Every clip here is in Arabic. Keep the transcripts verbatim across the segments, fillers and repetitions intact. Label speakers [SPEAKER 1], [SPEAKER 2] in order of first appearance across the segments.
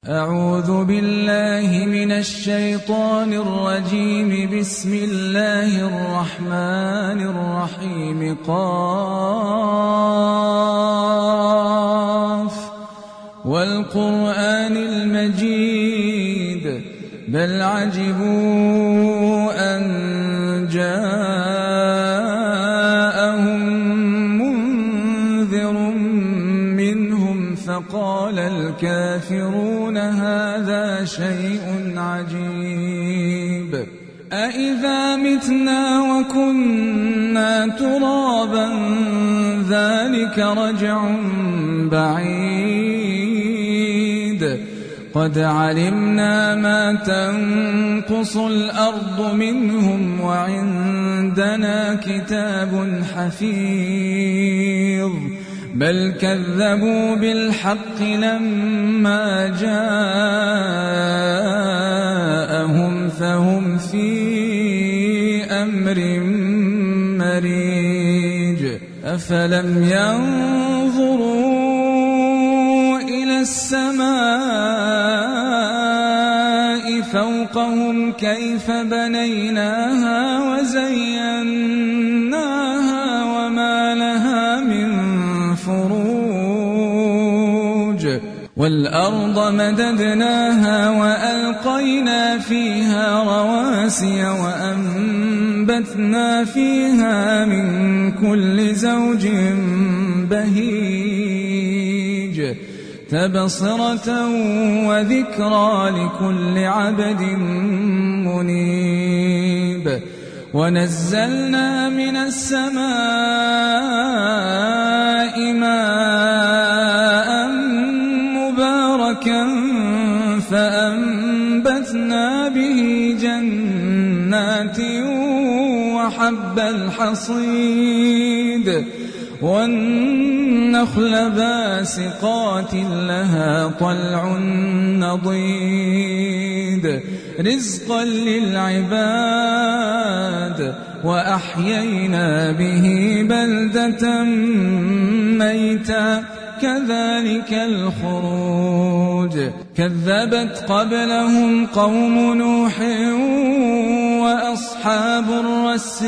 [SPEAKER 1] أعوذ بالله من الشيطان الرجيم. بسم الله الرحمن الرحيم. قاف والقرآن المجيد بل عجبوا أن جاءهم منذر منهم فقال الكافرون هذا شيء عجيب أإذا متنا وكنا ترابا ذلك رجع بعيد قد علمنا ما تنقص الأرض منهم وعندنا كتاب حفيظ بل كذبوا بالحق لما جاءهم فهم في أمر مريج أفلم ينظروا إلى السماء فوقهم كيف بنيناها وزيناها وما لها من فروج والأرض مددناها وألقينا فيها رواسي وأنبتنا فيها من كل زوج بهيج تبصرة وذكرى لكل عبد منيب ونزلنا من السماء ماء مباركا فأنبتنا به جنات وحب الحصيد والنخل باسقات لها طلع نضيد رزقا للعباد وأحيينا به بلدة ميتا كذلك الخروج كذبت قبلهم قوم نوح وأصحاب الرس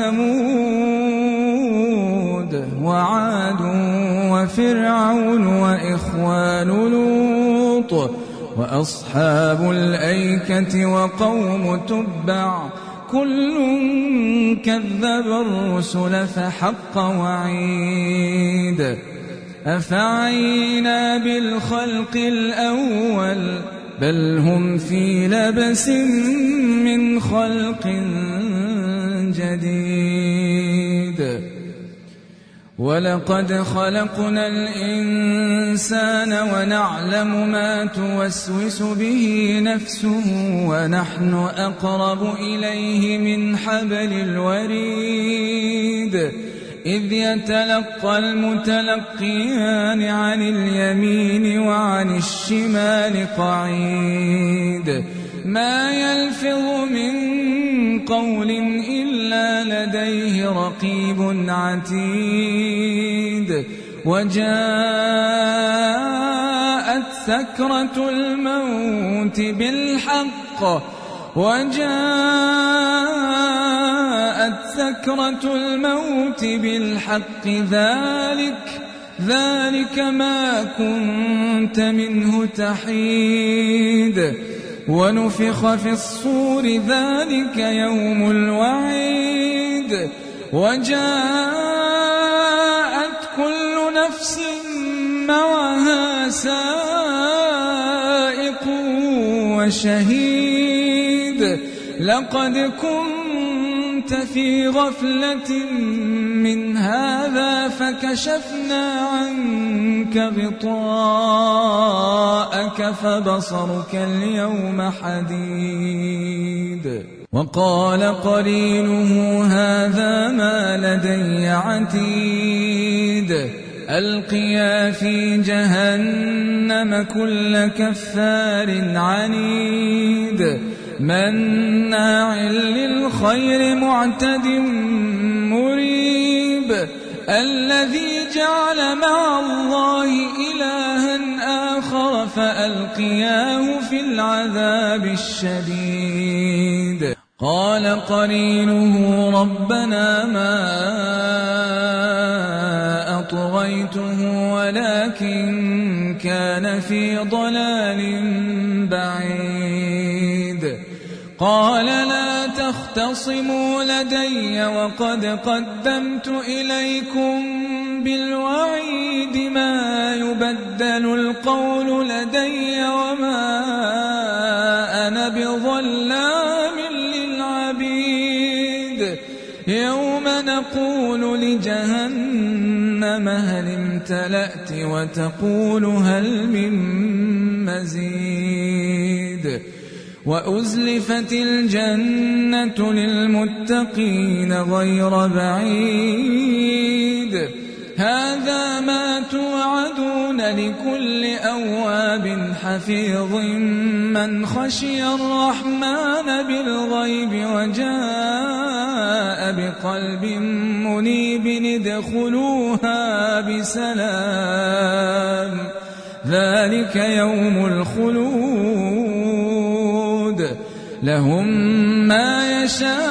[SPEAKER 1] وثمود وعاد وفرعون وإخوان لوط وأصحاب الأيكة وقوم تبع كل كذب الرسل فحق وعيد أفعينا بالخلق الأول بل هم في لبس من خلق جديد ولقد خلقنا الإنسان ونعلم ما توسوس به نفسه ونحن أقرب إليه من حبل الوريد إذ يتلقى المتلقيان عن اليمين وعن الشمال قعيد ما يلفظ من قول إلا لديه رقيب عتيد وجاءت سكرة الموت بالحق وجاءت سكرة الموت بالحق ذلك ذلك ما كنت منه تحيد ونفخ في الصور ذلك يوم الوعيد وجاءت كل نفس معها سائق وشهيد لقد كنت في غفلة من هذا فكشفنا عنك غطاءك فبصرك اليوم حديد وقال قرينه هذا ما لدي عتيد ألقيا في جهنم كل كفار عنيد مناع للخير معتد مريب الذي جعل مع الله إلها آخر فألقياه في العذاب الشديد قال قرينه ربنا ما أطغيته ولكن كان في ضلال بعيد قال لا تختصموا لدي وقد قدمت إليكم بالوعيد ما يبدل القول لدي وما أنا بظلام للعبيد يوم نقول لجهنم هل امتلأت وتقول هل من مزيد وأزلفت الجنة للمتقين غير بعيد هذا ما توعدون لكل أواب حفيظ من خشي الرحمن بالغيب وجاء بقلب منيب ادخلوها بسلام ذلك يوم الخلود لهم ما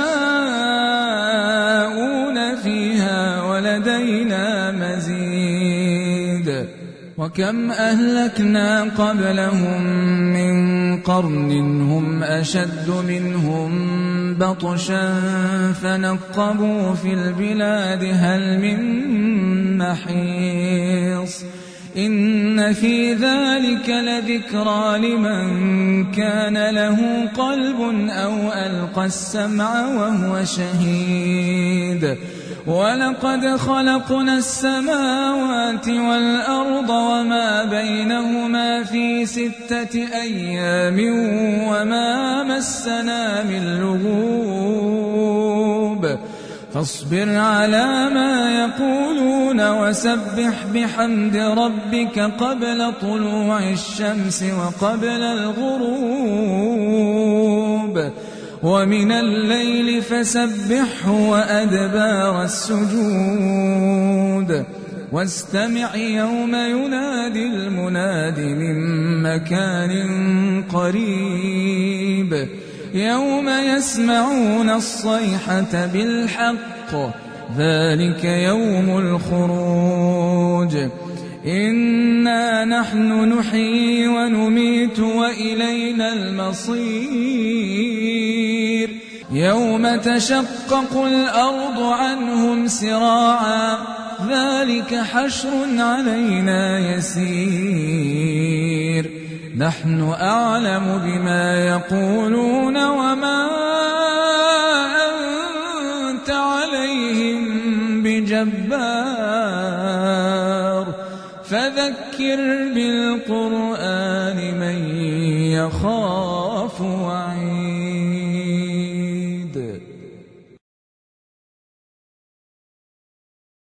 [SPEAKER 1] يشاءون فيها ولدينا مزيد وكم أهلكنا قبلهم من قرن هم أشد منهم بطشا فنقبوا في البلاد هل من محيص إن في ذلك لذكرى لمن كان له قلب أو ألقى السمع وهو شهيد ولقد خلقنا السماوات والأرض وما بينهما في ستة أيام وما مسنا من لغوب فاصبر على ما يقولون وسبح بحمد ربك قبل طلوع الشمس وقبل الغروب ومن الليل فسبحه وأدبار السجود واستمع يوم ينادي المناد من مكان قريب يوم يسمعون الصيحة بالحق ذلك يوم الخروج إنا نحن نحيي ونميت وإلينا المصير يوم تشقق الأرض عنهم سراعا ذلك حشر علينا يسير نحن أعلم بما يقولون وما أنت عليهم بجبار فذكر بالقرآن من يخاف وعيد